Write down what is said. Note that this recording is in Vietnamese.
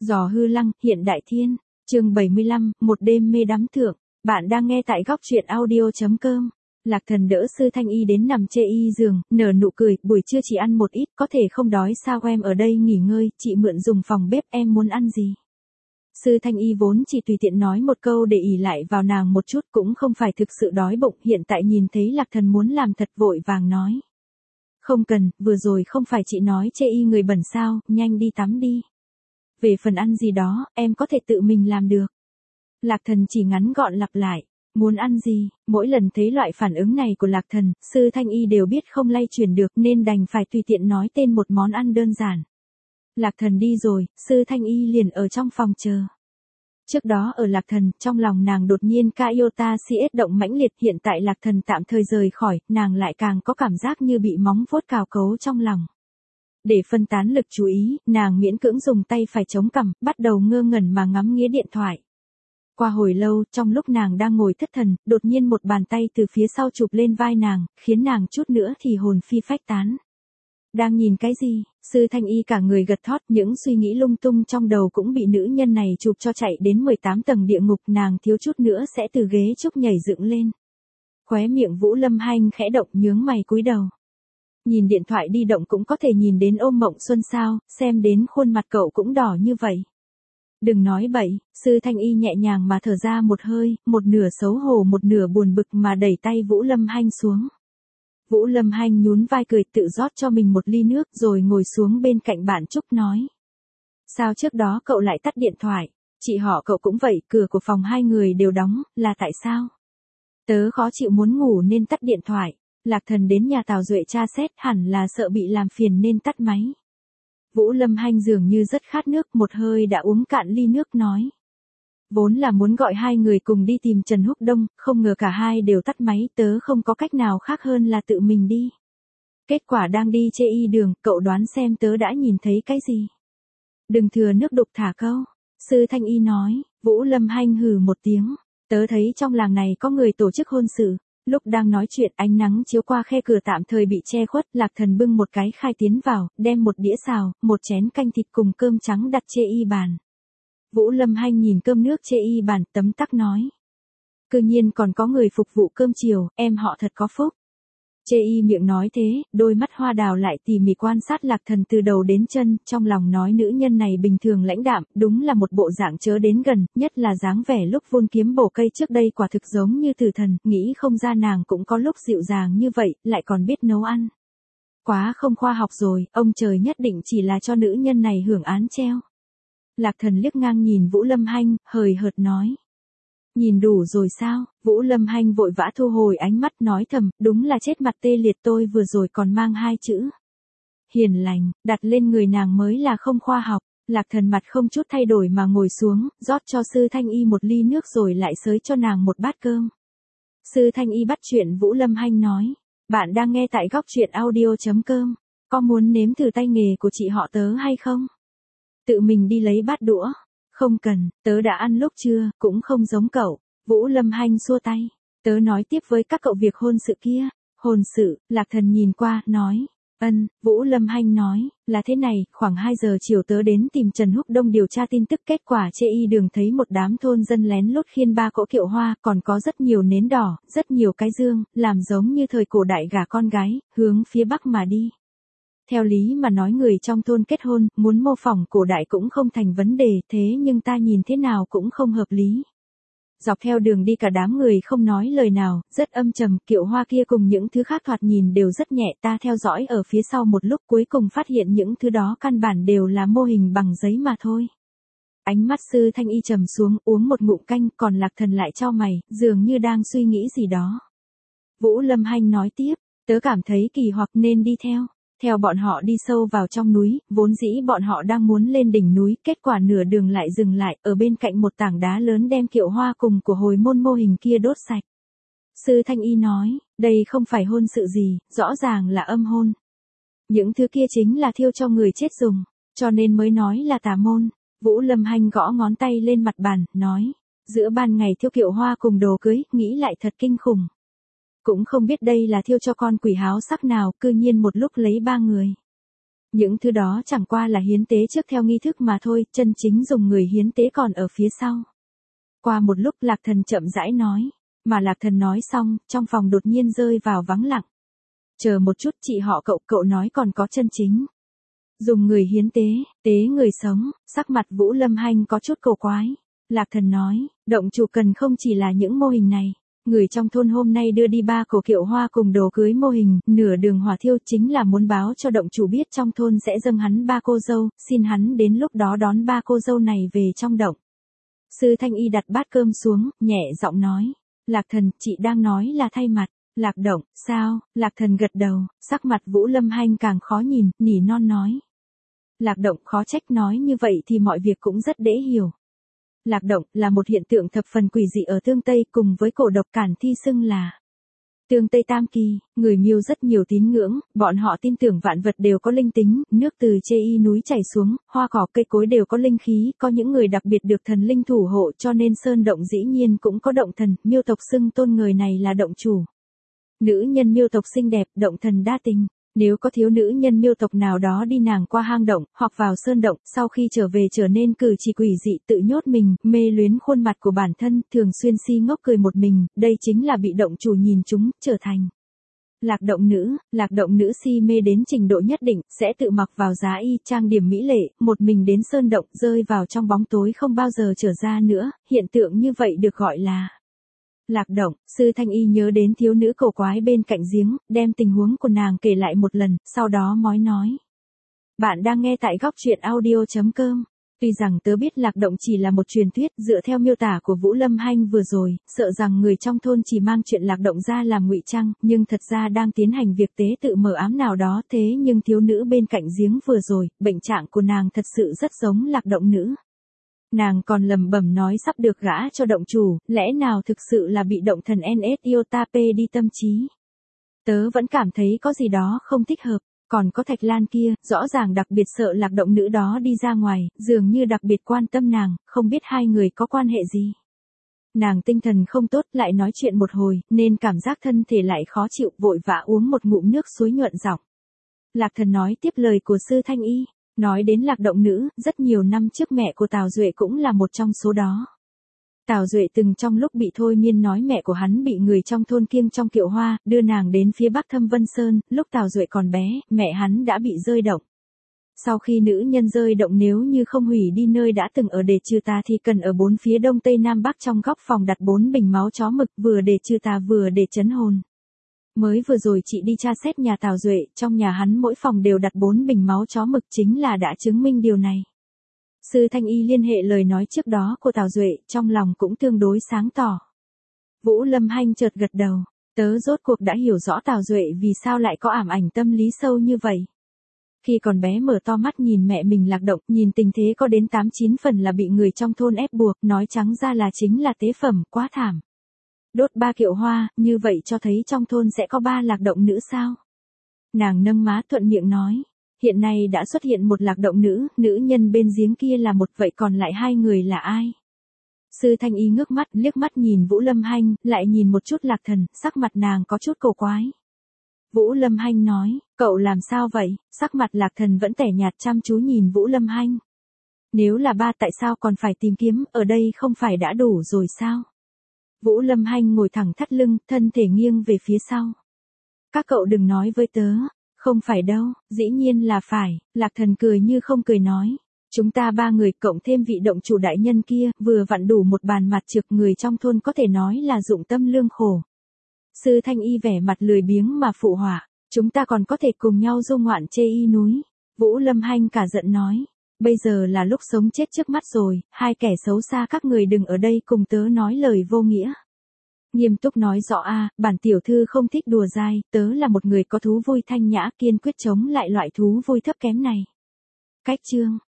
Giò hư lăng, hiện đại thiên. Chương 75, một đêm mê đắm thượng. Bạn đang nghe tại góc truyện audio.com. Lạc Thần đỡ Sư Thanh Y đến nằm chê y giường, nở nụ cười, buổi trưa chỉ ăn một ít, có thể không đói sao em ở đây nghỉ ngơi, chị mượn dùng phòng bếp, em muốn ăn gì? Sư Thanh Y vốn chỉ tùy tiện nói một câu để ỷ lại vào nàng một chút, cũng không phải thực sự đói bụng, hiện tại nhìn thấy Lạc Thần muốn làm thật vội vàng nói. Không cần, vừa rồi không phải chị nói chê y người bẩn sao, nhanh đi tắm đi. Về phần ăn gì đó, em có thể tự mình làm được. Lạc Thần chỉ ngắn gọn lặp lại. Muốn ăn gì? Mỗi lần thấy loại phản ứng này của Lạc Thần, Sư Thanh Y đều biết không lay chuyển được nên đành phải tùy tiện nói tên một món ăn đơn giản. Lạc Thần đi rồi, Sư Thanh Y liền ở trong phòng chờ. Trước đó ở Lạc Thần, trong lòng nàng đột nhiên Iota CS động mãnh liệt, hiện tại Lạc Thần tạm thời rời khỏi, nàng lại càng có cảm giác như bị móng vuốt cào cấu trong lòng. Để phân tán lực chú ý, nàng miễn cưỡng dùng tay phải chống cằm, bắt đầu ngơ ngẩn mà ngắm nghía điện thoại. Qua hồi lâu, trong lúc nàng đang ngồi thất thần, đột nhiên một bàn tay từ phía sau chụp lên vai nàng, khiến nàng chút nữa thì hồn phi phách tán. Đang nhìn cái gì? Sư Thanh Y cả người gật thót, những suy nghĩ lung tung trong đầu cũng bị nữ nhân này chụp cho chạy đến 18 tầng địa ngục, nàng thiếu chút nữa sẽ từ ghế trúc nhảy dựng lên. Khóe miệng Vũ Lâm Hanh khẽ động, nhướng mày cúi đầu. Nhìn điện thoại di động cũng có thể nhìn đến ôm mộng xuân sao, xem đến khuôn mặt cậu cũng đỏ như vậy. Đừng nói bậy, Sư Thanh Y nhẹ nhàng mà thở ra một hơi, một nửa xấu hổ một nửa buồn bực mà đẩy tay Vũ Lâm Hanh xuống. Vũ Lâm Hanh nhún vai cười, tự rót cho mình một ly nước rồi ngồi xuống bên cạnh bạn Trúc nói. Sao trước đó cậu lại tắt điện thoại? Chị họ cậu cũng vậy, cửa của phòng hai người đều đóng, là tại sao? Tớ khó chịu muốn ngủ nên tắt điện thoại. Lạc Thần đến nhà Tào Duệ tra xét, hẳn là sợ bị làm phiền nên tắt máy. Vũ Lâm Hanh dường như rất khát nước, một hơi đã uống cạn ly nước nói. Vốn là muốn gọi hai người cùng đi tìm Trần Húc Đông, không ngờ cả hai đều tắt máy, tớ không có cách nào khác hơn là tự mình đi. Kết quả đang đi chê y đường, cậu đoán xem tớ đã nhìn thấy cái gì? Đừng thừa nước đục thả câu. Sư Thanh Y nói. Vũ Lâm Hanh hừ một tiếng. Tớ thấy trong làng này có người tổ chức hôn sự. Lúc đang nói chuyện, ánh nắng chiếu qua khe cửa tạm thời bị che khuất, Lạc Thần bưng một cái khai tiến vào, đem một đĩa xào, một chén canh thịt cùng cơm trắng đặt chê y bàn. Vũ Lâm Hanh nhìn cơm nước chê y bàn, tấm tắc nói. Cư nhiên còn có người phục vụ cơm chiều, em họ thật có phúc. Chê y miệng nói thế, đôi mắt hoa đào lại tỉ mỉ quan sát Lạc Thần từ đầu đến chân, trong lòng nói nữ nhân này bình thường lãnh đạm, đúng là một bộ dạng chớ đến gần, nhất là dáng vẻ lúc vun kiếm bổ cây trước đây quả thực giống như tử thần, nghĩ không ra nàng cũng có lúc dịu dàng như vậy, lại còn biết nấu ăn. Quá không khoa học rồi, ông trời nhất định chỉ là cho nữ nhân này hưởng án treo. Lạc Thần liếc ngang nhìn Vũ Lâm Hanh, hời hợt nói. Nhìn đủ rồi sao? Vũ Lâm Hanh vội vã thu hồi ánh mắt nói thầm, đúng là chết mặt tê liệt, tôi vừa rồi còn mang hai chữ. Hiền lành, đặt lên người nàng mới là không khoa học. Lạc Thần mặt không chút thay đổi mà ngồi xuống, rót cho Sư Thanh Y một ly nước rồi lại xới cho nàng một bát cơm. Sư Thanh Y bắt chuyện Vũ Lâm Hanh nói, bạn đang nghe tại góc truyện audio.com, có muốn nếm thử tay nghề của chị họ tớ hay không? Tự mình đi lấy bát đũa. Không cần, tớ đã ăn lúc trưa, cũng không giống cậu. Vũ Lâm Hanh xua tay. Tớ nói tiếp với các cậu việc hôn sự kia. Hôn sự, Lạc Thần nhìn qua, nói. Vũ Lâm Hanh nói, là thế này, khoảng 2 giờ chiều tớ đến tìm Trần Húc Đông điều tra tin tức, kết quả chê y đường thấy một đám thôn dân lén lút khiêng 3 cỗ kiệu hoa, còn có rất nhiều nến đỏ, rất nhiều cái dương, làm giống như thời cổ đại gả con gái, hướng phía bắc mà đi. Theo lý mà nói người trong thôn kết hôn, muốn mô phỏng cổ đại cũng không thành vấn đề, thế nhưng ta nhìn thế nào cũng không hợp lý. Dọc theo đường đi cả đám người không nói lời nào, rất âm trầm, kiệu hoa kia cùng những thứ khác thoạt nhìn đều rất nhẹ, ta theo dõi ở phía sau một lúc cuối cùng phát hiện những thứ đó căn bản đều là mô hình bằng giấy mà thôi. Ánh mắt Sư Thanh Y trầm xuống, uống một ngụm canh, còn Lạc Thần lại chau mày, dường như đang suy nghĩ gì đó. Vũ Lâm Hanh nói tiếp, tớ cảm thấy kỳ hoặc nên đi theo. Theo bọn họ đi sâu vào trong núi, vốn dĩ bọn họ đang muốn lên đỉnh núi, kết quả nửa đường lại dừng lại, ở bên cạnh một tảng đá lớn đem kiệu hoa cùng của hồi môn mô hình kia đốt sạch. Sư Thanh Y nói, đây không phải hôn sự gì, rõ ràng là âm hôn. Những thứ kia chính là thiêu cho người chết dùng, cho nên mới nói là tà môn. Vũ Lâm Hanh gõ ngón tay lên mặt bàn, nói, giữa ban ngày thiêu kiệu hoa cùng đồ cưới, nghĩ lại thật kinh khủng. Cũng không biết đây là thiêu cho con quỷ háo sắc nào, cư nhiên một lúc lấy 3 người. Những thứ đó chẳng qua là hiến tế trước theo nghi thức mà thôi, chân chính dùng người hiến tế còn ở phía sau. Qua một lúc Lạc Thần chậm rãi nói, mà Lạc Thần nói xong, trong phòng đột nhiên rơi vào vắng lặng. Chờ một chút, chị họ cậu nói còn có chân chính. Dùng người hiến tế, tế người sống, sắc mặt Vũ Lâm Hanh có chút cổ quái. Lạc Thần nói, động chủ cần không chỉ là những mô hình này. Người trong thôn hôm nay đưa đi 3 cổ kiệu hoa cùng đồ cưới mô hình, nửa đường hỏa thiêu chính là muốn báo cho động chủ biết trong thôn sẽ dâng hắn 3 cô dâu, xin hắn đến lúc đó đón 3 cô dâu này về trong động. Sư Thanh Y đặt bát cơm xuống, nhẹ giọng nói, Lạc Thần, chị đang nói là thay mặt. Lạc Động, sao? Lạc Thần gật đầu, sắc mặt Vũ Lâm Hanh càng khó nhìn, nỉ non nói. Lạc Động khó trách, nói như vậy thì mọi việc cũng rất dễ hiểu. Lạc Động là một hiện tượng thập phần quỷ dị ở Tương Tây, cùng với cổ độc Cản Thi xưng là Tương Tây Tam Kỳ. Người Miêu rất nhiều tín ngưỡng, bọn họ tin tưởng vạn vật đều có linh tính, nước từ Chê Y núi chảy xuống, hoa cỏ cây cối đều có linh khí, có những người đặc biệt được thần linh thủ hộ, cho nên sơn động dĩ nhiên cũng có động thần. Miêu tộc xưng tôn người này là động chủ. Nữ nhân Miêu tộc xinh đẹp, động thần đa tình. Nếu có thiếu nữ nhân Miêu tộc nào đó đi nàng qua hang động, hoặc vào sơn động, sau khi trở về trở nên cử chỉ quỷ dị, tự nhốt mình, mê luyến khuôn mặt của bản thân, thường xuyên si ngốc cười một mình, đây chính là bị động chủ nhìn chúng, trở thành Lạc động nữ si mê đến trình độ nhất định, sẽ tự mặc vào giá y, trang điểm mỹ lệ, một mình đến sơn động, rơi vào trong bóng tối không bao giờ trở ra nữa, hiện tượng như vậy được gọi là Lạc Động. Sư Thanh Y nhớ đến thiếu nữ cổ quái bên cạnh giếng, đem tình huống của nàng kể lại một lần, sau đó nói. Bạn đang nghe tại góc truyện audio.com. Tuy rằng tớ biết Lạc Động chỉ là một truyền thuyết, dựa theo miêu tả của Vũ Lâm Hanh vừa rồi, sợ rằng người trong thôn chỉ mang chuyện Lạc Động ra làm ngụy trang, nhưng thật ra đang tiến hành việc tế tự mờ ám nào đó. Thế nhưng thiếu nữ bên cạnh giếng vừa rồi, bệnh trạng của nàng thật sự rất giống Lạc Động nữ. Nàng còn lẩm bẩm nói sắp được gả cho động chủ, lẽ nào thực sự là bị động thần NS Iotape đi tâm trí. Tớ vẫn cảm thấy có gì đó không thích hợp, còn có Thạch Lan kia, rõ ràng đặc biệt sợ Lạc Động nữ đó đi ra ngoài, dường như đặc biệt quan tâm nàng, không biết hai người có quan hệ gì. Nàng tinh thần không tốt, lại nói chuyện một hồi, nên cảm giác thân thể lại khó chịu, vội vã uống một ngụm nước suối nhuận giọng. Lạc Thần nói tiếp lời của Sư Thanh Y. Nói đến Lạc Động nữ, rất nhiều năm trước mẹ của Tào Duệ cũng là một trong số đó. Tào Duệ từng trong lúc bị thôi miên nói mẹ của hắn bị người trong thôn kiêng trong kiệu hoa, đưa nàng đến phía bắc Thâm Vân Sơn, lúc Tào Duệ còn bé, mẹ hắn đã bị rơi động. Sau khi nữ nhân rơi động nếu như không hủy đi nơi đã từng ở để trừ tà thì cần ở 4 phía đông tây nam bắc trong góc phòng đặt 4 bình máu chó mực, vừa để trừ tà vừa để trấn hồn. Mới vừa rồi chị đi tra xét nhà Tào Duệ, trong nhà hắn mỗi phòng đều đặt 4 bình máu chó mực, chính là đã chứng minh điều này. Sư Thanh Y liên hệ lời nói trước đó của Tào Duệ, trong lòng cũng tương đối sáng tỏ. Vũ Lâm Hanh chợt gật đầu, tớ rốt cuộc đã hiểu rõ Tào Duệ vì sao lại có ảm ảnh tâm lý sâu như vậy. Khi còn bé mở to mắt nhìn mẹ mình Lạc Động, nhìn tình thế có đến 8-9 phần là bị người trong thôn ép buộc, nói trắng ra là chính là tế phẩm, quá thảm. Đốt 3 kiệu hoa, như vậy cho thấy trong thôn sẽ có 3 Lạc Động nữ sao? Nàng nâng má thuận miệng nói, hiện nay đã xuất hiện một Lạc Động nữ, nữ nhân bên giếng kia là một, vậy còn lại 2 người là ai? Sư Thanh Y ngước mắt, liếc mắt nhìn Vũ Lâm Hanh, lại nhìn một chút Lạc Thần, sắc mặt nàng có chút cổ quái. Vũ Lâm Hanh nói, cậu làm sao vậy? Sắc mặt Lạc Thần vẫn tẻ nhạt chăm chú nhìn Vũ Lâm Hanh. Nếu là 3 tại sao còn phải tìm kiếm, ở đây không phải đã đủ rồi sao? Vũ Lâm Hanh ngồi thẳng thắt lưng, thân thể nghiêng về phía sau. Các cậu đừng nói với tớ, không phải đâu, dĩ nhiên là phải, Lạc Thần cười như không cười nói. Chúng ta 3 người cộng thêm vị động chủ đại nhân kia, vừa vặn đủ một bàn mặt trực, người trong thôn có thể nói là dụng tâm lương khổ. Sư Thanh Y vẻ mặt lười biếng mà phụ họa, chúng ta còn có thể cùng nhau du ngoạn Chê Y núi. Vũ Lâm Hanh cả giận nói, bây giờ là lúc sống chết trước mắt rồi, 2 kẻ xấu xa các người đừng ở đây cùng tớ nói lời vô nghĩa. Nghiêm túc nói rõ bản tiểu thư không thích đùa dai, tớ là một người có thú vui thanh nhã, kiên quyết chống lại loại thú vui thấp kém này. Cách chương